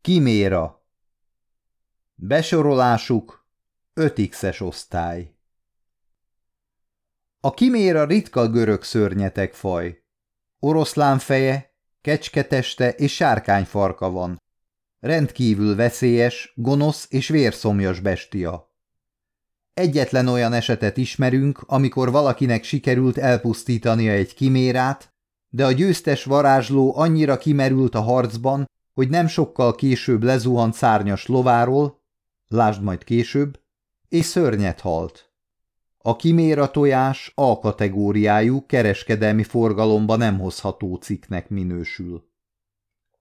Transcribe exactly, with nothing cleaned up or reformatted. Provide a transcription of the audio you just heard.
Kiméra. Besorolásuk öt iksz-es osztály. A kiméra ritka görög szörnyetegfaj. Oroszlánfeje, kecsketeste és sárkányfarka van. Rendkívül veszélyes, gonosz és vérszomjas bestia. Egyetlen olyan esetet ismerünk, amikor valakinek sikerült elpusztítania egy kimérát, de a győztes varázsló annyira kimerült a harcban, hogy nem sokkal később lezuhant szárnyas lováról, lásd majd később, és szörnyet halt. A kiméra tojás A kategóriájú kereskedelmi forgalomba nem hozható cikknek minősül.